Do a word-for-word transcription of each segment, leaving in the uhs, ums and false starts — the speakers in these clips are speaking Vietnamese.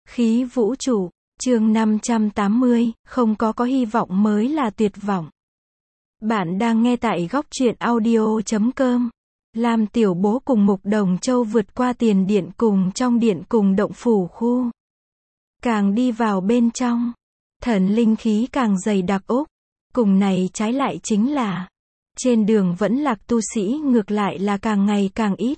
Khí vũ trụ, chương năm trăm tám mươi, không có có hy vọng mới là tuyệt vọng. Bạn đang nghe tại góc truyện audio chấm com. Lam Tiểu Bố cùng Mục Đồng Châu vượt qua tiền điện cùng trong điện cùng động phủ khu. Càng đi vào bên trong, thần linh khí càng dày đặc úc. Cùng này trái lại chính là, trên đường vẫn lạc tu sĩ ngược lại là càng ngày càng ít.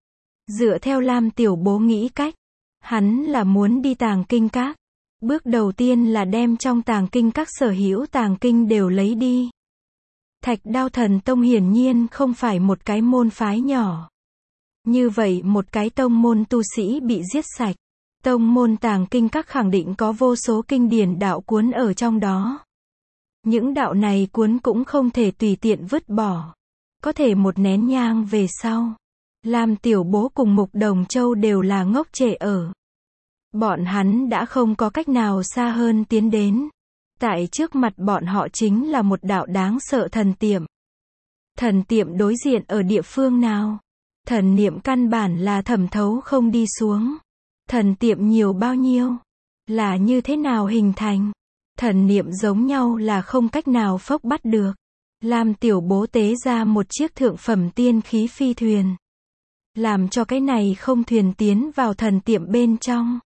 Dựa theo Lam Tiểu Bố nghĩ cách, hắn là muốn đi tàng kinh các. Bước đầu tiên là đem trong tàng kinh các sở hữu tàng kinh đều lấy đi. Thạch Đao Thần Tông hiển nhiên không phải một cái môn phái nhỏ. Như vậy một cái tông môn tu sĩ bị giết sạch. Tông môn tàng kinh các khẳng định có vô số kinh điển đạo cuốn ở trong đó. Những đạo này cuốn cũng không thể tùy tiện vứt bỏ. Có thể một nén nhang về sau, Lam Tiểu Bố cùng Mục Đồng Châu đều là ngốc trệ ở. Bọn hắn đã không có cách nào xa hơn tiến đến. Tại trước mặt bọn họ chính là một đạo đáng sợ thần tiệm. Thần tiệm đối diện ở địa phương nào? Thần niệm căn bản là thẩm thấu không đi xuống. Thần tiệm nhiều bao nhiêu? Là như thế nào hình thành? Thần niệm giống nhau là không cách nào phốc bắt được. Lam Tiểu Bố tế ra một chiếc thượng phẩm tiên khí phi thuyền. Làm cho cái này không thuyền tiến vào thần tiệm bên trong.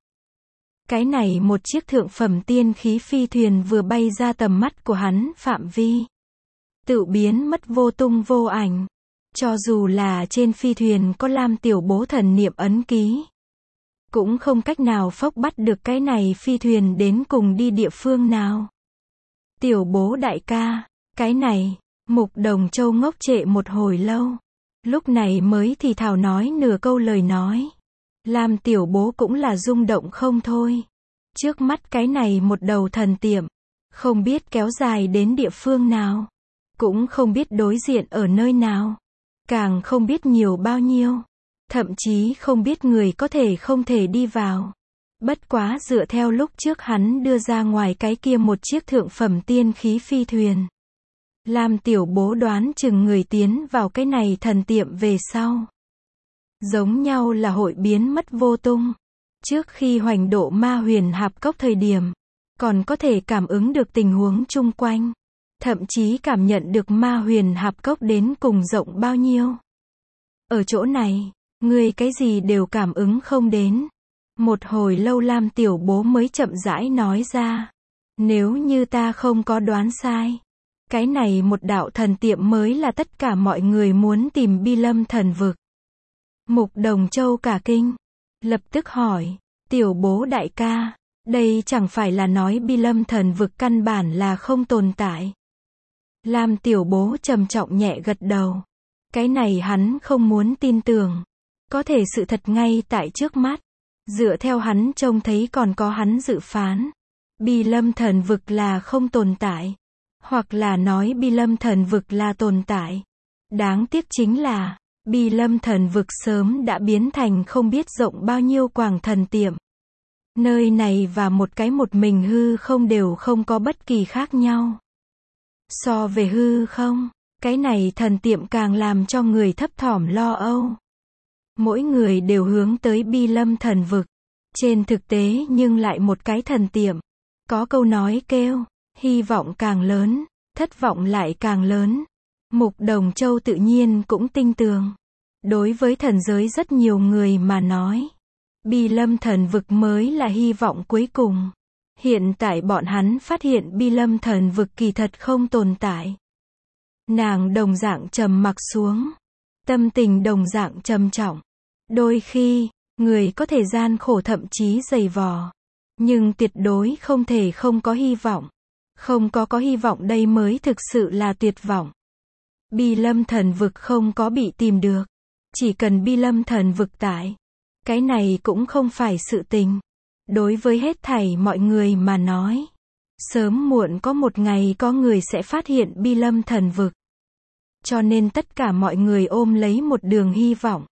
Cái này một chiếc thượng phẩm tiên khí phi thuyền vừa bay ra tầm mắt của hắn phạm vi. Tự biến mất vô tung vô ảnh. Cho dù là trên phi thuyền có Lam Tiểu Bố thần niệm ấn ký. Cũng không cách nào phốc bắt được cái này phi thuyền đến cùng đi địa phương nào. Tiểu Bố đại ca, cái này, Mục Đồng Châu ngốc trệ một hồi lâu. Lúc này mới thì thào nói nửa câu lời nói. Lam Tiểu Bố cũng là rung động không thôi. Trước mắt cái này một đầu thần tiệm. Không biết kéo dài đến địa phương nào. Cũng không biết đối diện ở nơi nào. Càng không biết nhiều bao nhiêu. Thậm chí không biết người có thể không thể đi vào. Bất quá dựa theo lúc trước hắn đưa ra ngoài cái kia một chiếc thượng phẩm tiên khí phi thuyền. Lam Tiểu Bố đoán chừng người tiến vào cái này thần tiệm về sau. Giống nhau là hội biến mất vô tung. Trước khi hoành độ ma huyền hạp cốc thời điểm, còn có thể cảm ứng được tình huống chung quanh. Thậm chí cảm nhận được ma huyền hạp cốc đến cùng rộng bao nhiêu. Ở chỗ này, người cái gì đều cảm ứng không đến. Một hồi lâu Lam Tiểu Bố mới chậm rãi nói ra. Nếu như ta không có đoán sai. Cái này một đạo thần tiệm mới là tất cả mọi người muốn tìm Bi Lâm thần vực. Mục Đồng Châu cả kinh. Lập tức hỏi. Tiểu Bố đại ca. Đây chẳng phải là nói Bi Lâm thần vực căn bản là không tồn tại. Lam Tiểu Bố trầm trọng nhẹ gật đầu. Cái này hắn không muốn tin tưởng. Có thể sự thật ngay tại trước mắt. Dựa theo hắn trông thấy còn có hắn dự phán. Bi Lâm thần vực là không tồn tại. Hoặc là nói Bi Lâm thần vực là tồn tại. Đáng tiếc chính là, Bi Lâm thần vực sớm đã biến thành không biết rộng bao nhiêu quảng thần tiệm. Nơi này và một cái một mình hư không đều không có bất kỳ khác nhau. So về hư không, cái này thần tiệm càng làm cho người thấp thỏm lo âu. Mỗi người đều hướng tới Bi Lâm thần vực. Trên thực tế nhưng lại một cái thần tiệm. Có câu nói kêu, hy vọng càng lớn, thất vọng lại càng lớn. Mục Đồng Châu tự nhiên cũng tin tưởng. Đối với thần giới rất nhiều người mà nói, Bi Lâm thần vực mới là hy vọng cuối cùng. Hiện tại bọn hắn phát hiện Bi Lâm thần vực kỳ thật không tồn tại. Nàng đồng dạng trầm mặc xuống. Tâm tình đồng dạng trầm trọng. Đôi khi, người có thể gian khổ thậm chí dày vò. Nhưng tuyệt đối không thể không có hy vọng. Không có có hy vọng đây mới thực sự là tuyệt vọng. Bi Lâm thần vực không có bị tìm được. Chỉ cần Bi Lâm thần vực tại. Cái này cũng không phải sự tình. Đối với hết thảy mọi người mà nói. Sớm muộn có một ngày có người sẽ phát hiện Bi Lâm thần vực. Cho nên tất cả mọi người ôm lấy một đường hy vọng.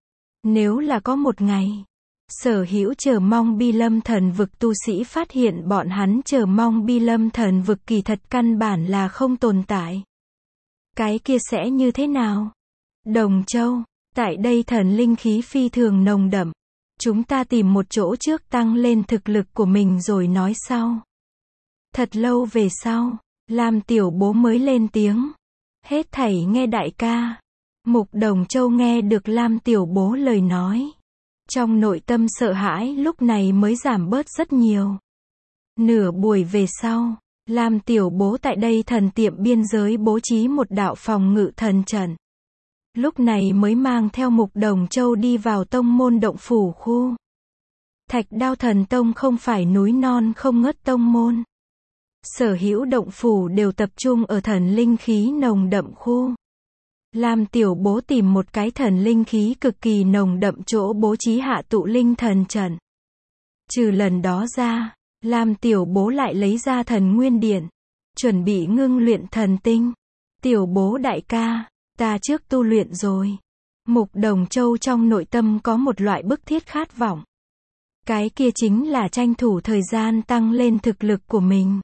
Nếu là có một ngày, sở hữu chờ mong Bi Lâm thần vực tu sĩ phát hiện bọn hắn chờ mong Bi Lâm thần vực kỳ thật căn bản là không tồn tại. Cái kia sẽ như thế nào? Đồng Châu, tại đây thần linh khí phi thường nồng đậm. Chúng ta tìm một chỗ trước tăng lên thực lực của mình rồi nói sau. Thật lâu về sau, Lam Tiểu Bố mới lên tiếng. Hết thảy nghe đại ca. Mục Đồng Châu nghe được Lam Tiểu Bố lời nói. Trong nội tâm sợ hãi lúc này mới giảm bớt rất nhiều. Nửa buổi về sau, Lam Tiểu Bố tại đây thần tiệm biên giới bố trí một đạo phòng ngự thần trận. Lúc này mới mang theo Mục Đồng Châu đi vào tông môn động phủ khu. Thạch Đao Thần Tông không phải núi non không ngớt tông môn. Sở hữu động phủ đều tập trung ở thần linh khí nồng đậm khu. Lam Tiểu Bố tìm một cái thần linh khí cực kỳ nồng đậm chỗ bố trí hạ tụ linh thần trận. Trừ lần đó ra, Lam Tiểu Bố lại lấy ra thần nguyên điện, chuẩn bị ngưng luyện thần tinh. Tiểu Bố đại ca, ta trước tu luyện rồi. Mục Đồng Châu trong nội tâm có một loại bức thiết khát vọng. Cái kia chính là tranh thủ thời gian tăng lên thực lực của mình.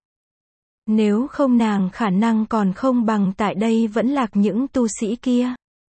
Nếu không nàng khả năng còn không bằng tại đây vẫn lạc những tu sĩ kia.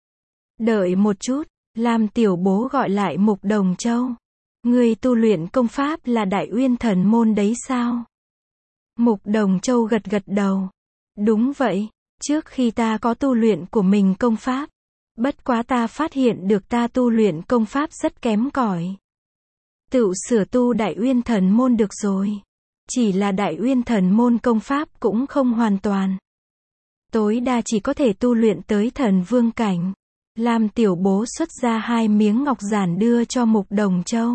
Đợi một chút, Lam Tiểu Bố gọi lại Mục Đồng Châu. Người tu luyện công pháp là Đại Uyên Thần Môn đấy sao? Mục Đồng Châu gật gật đầu. Đúng vậy, trước khi ta có tu luyện của mình công pháp. Bất quá ta phát hiện được ta tu luyện công pháp rất kém cỏi. Tự sửa tu Đại Uyên Thần Môn được rồi. Chỉ là Đại Uyên Thần Môn công pháp cũng không hoàn toàn. Tối đa chỉ có thể tu luyện tới thần vương cảnh. Lam Tiểu Bố xuất ra hai miếng ngọc giản đưa cho Mục Đồng Châu.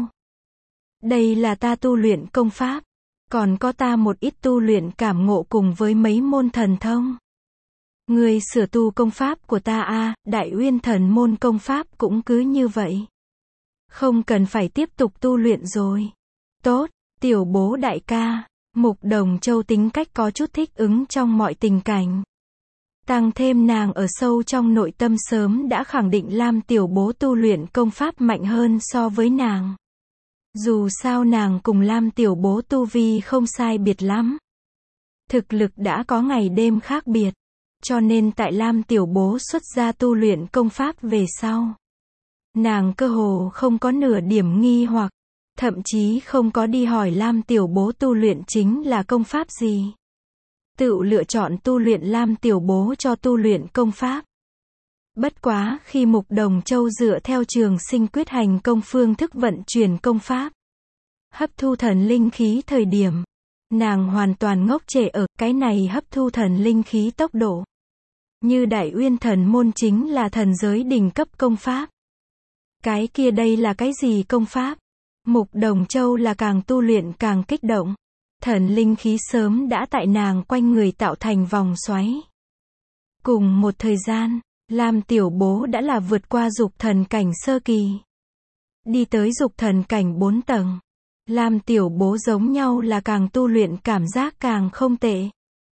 Đây là ta tu luyện công pháp. Còn có ta một ít tu luyện cảm ngộ cùng với mấy môn thần thông. Người sửa tu công pháp của ta a, à, Đại Uyên Thần Môn công pháp cũng cứ như vậy. Không cần phải tiếp tục tu luyện rồi. Tốt, Tiểu Bố đại ca. Mục Đồng Châu tính cách có chút thích ứng trong mọi tình cảnh. Tăng thêm nàng ở sâu trong nội tâm sớm đã khẳng định Lam Tiểu Bố tu luyện công pháp mạnh hơn so với nàng. Dù sao nàng cùng Lam Tiểu Bố tu vi không sai biệt lắm. Thực lực đã có ngày đêm khác biệt. Cho nên tại Lam Tiểu Bố xuất ra tu luyện công pháp về sau. Nàng cơ hồ không có nửa điểm nghi hoặc. Thậm chí không có đi hỏi Lam Tiểu Bố tu luyện chính là công pháp gì. Tự lựa chọn tu luyện Lam Tiểu Bố cho tu luyện công pháp. Bất quá khi Mục Đồng Châu dựa theo Trường Sinh Quyết hành công phương thức vận chuyển công pháp. Hấp thu thần linh khí thời điểm. Nàng hoàn toàn ngốc trệ ở cái này hấp thu thần linh khí tốc độ. Như Đại Uyên Thần Môn chính là thần giới đỉnh cấp công pháp. Cái kia đây là cái gì công pháp? Mục Đồng Châu là càng tu luyện càng kích động. Thần linh khí sớm đã tại nàng quanh người tạo thành vòng xoáy. Cùng một thời gian, Lam Tiểu Bố đã là vượt qua dục thần cảnh sơ kỳ. Đi tới dục thần cảnh bốn tầng. Lam Tiểu Bố giống nhau là càng tu luyện cảm giác càng không tệ.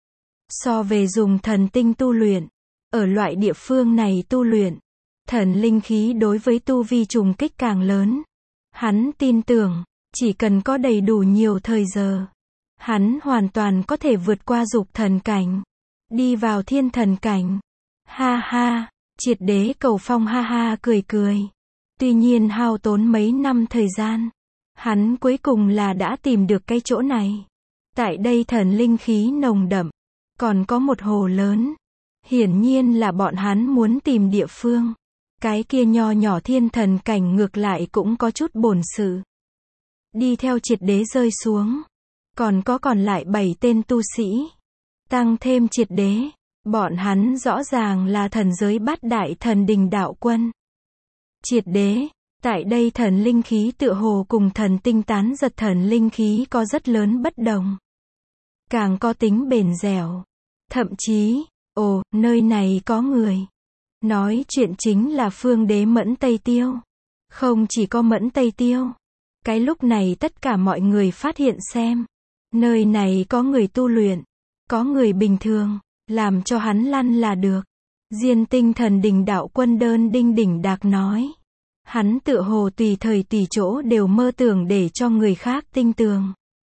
So về dùng thần tinh tu luyện, ở loại địa phương này tu luyện, thần linh khí đối với tu vi trùng kích càng lớn. Hắn tin tưởng, chỉ cần có đầy đủ nhiều thời giờ, hắn hoàn toàn có thể vượt qua dục thần cảnh, đi vào thiên thần cảnh. Ha ha, Triệt Đế Cầu Phong ha ha cười cười. Tuy nhiên hao tốn mấy năm thời gian, hắn cuối cùng là đã tìm được cái chỗ này. Tại đây thần linh khí nồng đậm, còn có một hồ lớn. Hiển nhiên là bọn hắn muốn tìm địa phương. Cái kia nho nhỏ thiên thần cảnh ngược lại cũng có chút bổn sự. Đi theo Triệt Đế rơi xuống. Còn có còn lại bảy tên tu sĩ. Tăng thêm Triệt Đế. Bọn hắn rõ ràng là thần giới bát đại thần đình đạo quân. Triệt Đế. Tại đây thần linh khí tựa hồ cùng thần tinh tán giật thần linh khí có rất lớn bất đồng. Càng có tính bền dẻo. Thậm chí, ồ, nơi này có người. Nói chuyện chính là Phương Đế Mẫn Tây Tiêu. Không chỉ có Mẫn Tây Tiêu. Cái lúc này tất cả mọi người phát hiện xem. Nơi này có người tu luyện. Có người bình thường. Làm cho hắn lăn là được. Diên Tinh Thần Đình đạo quân đơn đinh đỉnh đạc nói. Hắn tựa hồ tùy thời tùy chỗ đều mơ tưởng để cho người khác tinh tường.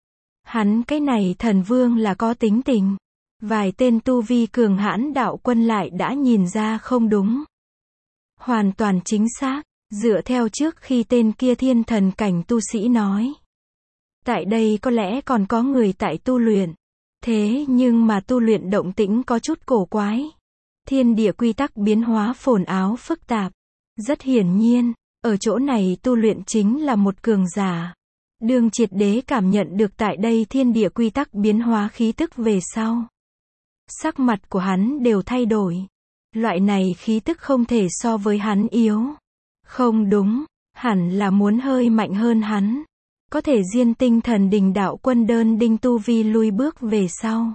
Hắn cái này thần vương là có tính tình. Vài tên tu vi cường hãn đạo quân lại đã nhìn ra không đúng. Hoàn toàn chính xác. Dựa theo trước khi tên kia thiên thần cảnh tu sĩ nói. Tại đây có lẽ còn có người tại tu luyện. Thế nhưng mà tu luyện động tĩnh có chút cổ quái. Thiên địa quy tắc biến hóa phồn áo phức tạp. Rất hiển nhiên, ở chỗ này tu luyện chính là một cường giả. Đường Triệt Đế cảm nhận được tại đây thiên địa quy tắc biến hóa khí tức về sau. Sắc mặt của hắn đều thay đổi. Loại này khí tức không thể so với hắn yếu. Không đúng, hẳn là muốn hơi mạnh hơn hắn. Có thể diên tinh thần đình đạo quân đơn đinh tu vi lui bước về sau.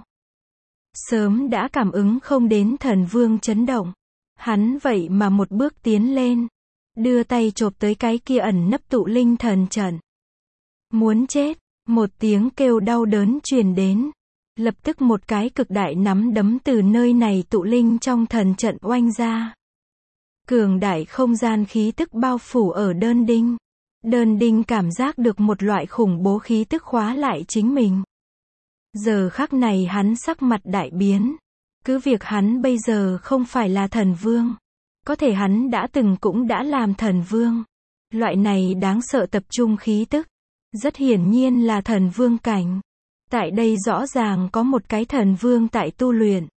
Sớm đã cảm ứng không đến thần vương chấn động. Hắn vậy mà một bước tiến lên. Đưa tay chộp tới cái kia ẩn nấp tụ linh thần trận. Muốn chết, một tiếng kêu đau đớn truyền đến. Lập tức một cái cực đại nắm đấm từ nơi này tụ linh trong thần trận oanh ra. Cường đại không gian khí tức bao phủ ở đơn đinh. Đơn đinh cảm giác được một loại khủng bố khí tức khóa lại chính mình. Giờ khắc này hắn sắc mặt đại biến. Cứ việc hắn bây giờ không phải là thần vương. Có thể hắn đã từng cũng đã làm thần vương. Loại này đáng sợ tập trung khí tức. Rất hiển nhiên là thần vương cảnh. Tại đây rõ ràng có một cái thần vương tại tu luyện.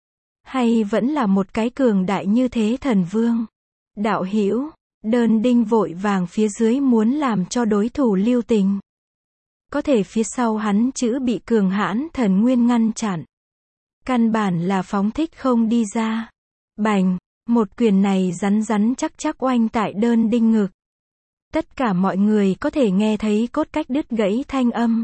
Hay vẫn là một cái cường đại như thế thần vương. Đạo hữu, đơn đinh vội vàng phía dưới muốn làm cho đối thủ lưu tình. Có thể phía sau hắn chữ bị cường hãn thần nguyên ngăn chặn. Căn bản là phóng thích không đi ra. Bành, một quyền này rắn rắn chắc chắc oanh tại đơn đinh ngực. Tất cả mọi người có thể nghe thấy cốt cách đứt gãy thanh âm.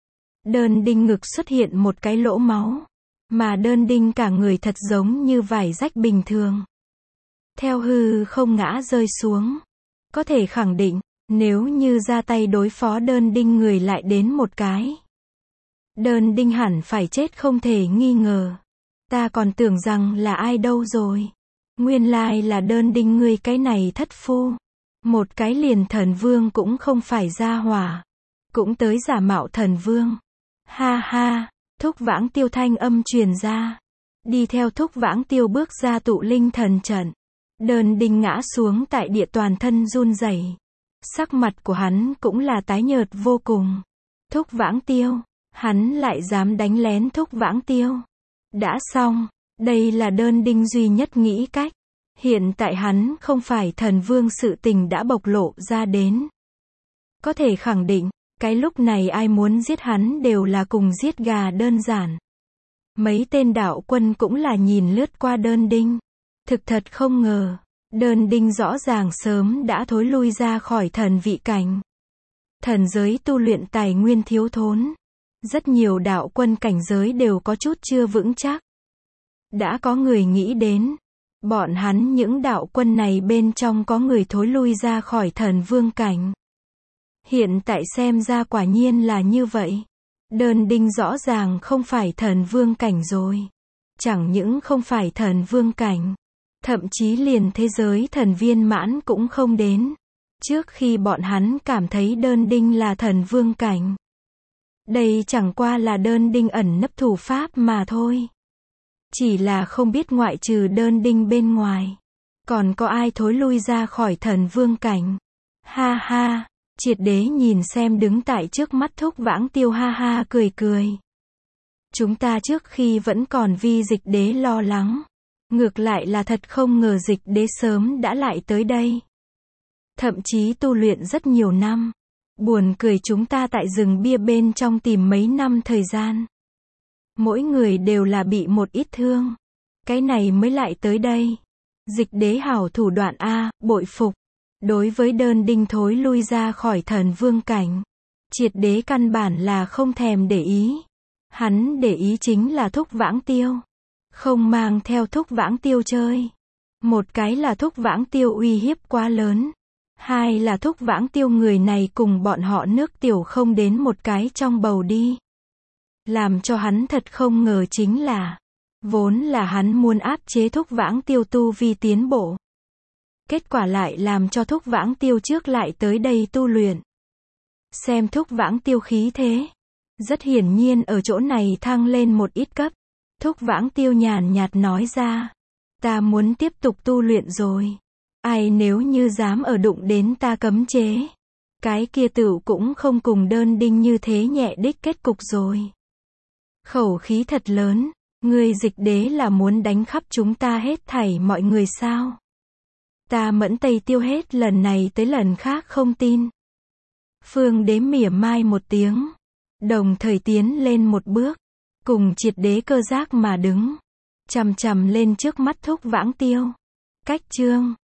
Đơn đinh ngực xuất hiện một cái lỗ máu. Mà đơn đinh cả người thật giống như vải rách bình thường. Theo hư không ngã rơi xuống. Có thể khẳng định, nếu như ra tay đối phó đơn đinh người lại đến một cái. Đơn đinh hẳn phải chết không thể nghi ngờ. Ta còn tưởng rằng là ai đâu rồi. Nguyên lai là đơn đinh ngươi cái này thất phu. Một cái liền thần vương cũng không phải ra hỏa. Cũng tới giả mạo thần vương. Ha ha, Thúc Vãng Tiêu thanh âm truyền ra. Đi theo Thúc Vãng Tiêu bước ra tụ linh thần trận. Đơn đinh ngã xuống tại địa toàn thân run rẩy. Sắc mặt của hắn cũng là tái nhợt vô cùng. Thúc Vãng Tiêu, hắn lại dám đánh lén Thúc Vãng Tiêu. Đã xong, đây là đơn đinh duy nhất nghĩ cách. Hiện tại hắn không phải thần vương sự tình đã bộc lộ ra đến. Có thể khẳng định, cái lúc này ai muốn giết hắn đều là cùng giết gà đơn giản. Mấy tên đạo quân cũng là nhìn lướt qua đơn đinh. Thực thật không ngờ, đơn đinh rõ ràng sớm đã thối lui ra khỏi thần vị cảnh. Thần giới tu luyện tài nguyên thiếu thốn. Rất nhiều đạo quân cảnh giới đều có chút chưa vững chắc. Đã có người nghĩ đến, bọn hắn những đạo quân này bên trong có người thối lui ra khỏi thần vương cảnh. Hiện tại xem ra quả nhiên là như vậy. Đơn đinh rõ ràng không phải thần vương cảnh rồi. Chẳng những không phải thần vương cảnh. Thậm chí liền thế giới thần viên mãn cũng không đến. Trước khi bọn hắn cảm thấy đơn đinh là thần vương cảnh. Đây chẳng qua là đơn đinh ẩn nấp thủ pháp mà thôi. Chỉ là không biết ngoại trừ đơn đinh bên ngoài. Còn có ai thối lui ra khỏi thần vương cảnh. Ha ha, Triệt Đế nhìn xem đứng tại trước mắt Thúc Vãng Tiêu ha ha cười cười. Chúng ta trước khi vẫn còn vì Dịch Đế lo lắng. Ngược lại là thật không ngờ Dịch Đế sớm đã lại tới đây. Thậm chí tu luyện rất nhiều năm. Buồn cười chúng ta tại rừng bia bên trong tìm mấy năm thời gian. Mỗi người đều là bị một ít thương. Cái này mới lại tới đây. Dịch Đế hảo thủ đoạn A, bội phục. Đối với đơn đinh thối lui ra khỏi thần vương cảnh. Triệt Đế căn bản là không thèm để ý. Hắn để ý chính là Thúc Vãng Tiêu. Không mang theo Thúc Vãng Tiêu chơi. Một cái là Thúc Vãng Tiêu uy hiếp quá lớn. Hai là Thúc Vãng Tiêu người này cùng bọn họ nước tiểu không đến một cái trong bầu đi. Làm cho hắn thật không ngờ chính là, vốn là hắn muốn áp chế Thúc Vãng Tiêu tu vi tiến bộ. Kết quả lại làm cho Thúc Vãng Tiêu trước lại tới đây tu luyện. Xem Thúc Vãng Tiêu khí thế. Rất hiển nhiên ở chỗ này thăng lên một ít cấp. Thúc Vãng Tiêu nhàn nhạt nói ra. Ta muốn tiếp tục tu luyện rồi. Ai nếu như dám ở đụng đến ta cấm chế, cái kia tựu cũng không cùng đơn đinh như thế nhẹ đích kết cục rồi. Khẩu khí thật lớn, ngươi dịch đế là muốn đánh khắp chúng ta hết thảy mọi người sao? Ta Mẫn Tây Tiêu hết lần này tới lần khác không tin. Phương đế mỉa mai một tiếng, đồng thời tiến lên một bước, cùng triệt đế cơ giác mà đứng, chằm chằm lên trước mắt Thúc Vãng Tiêu. Cách chương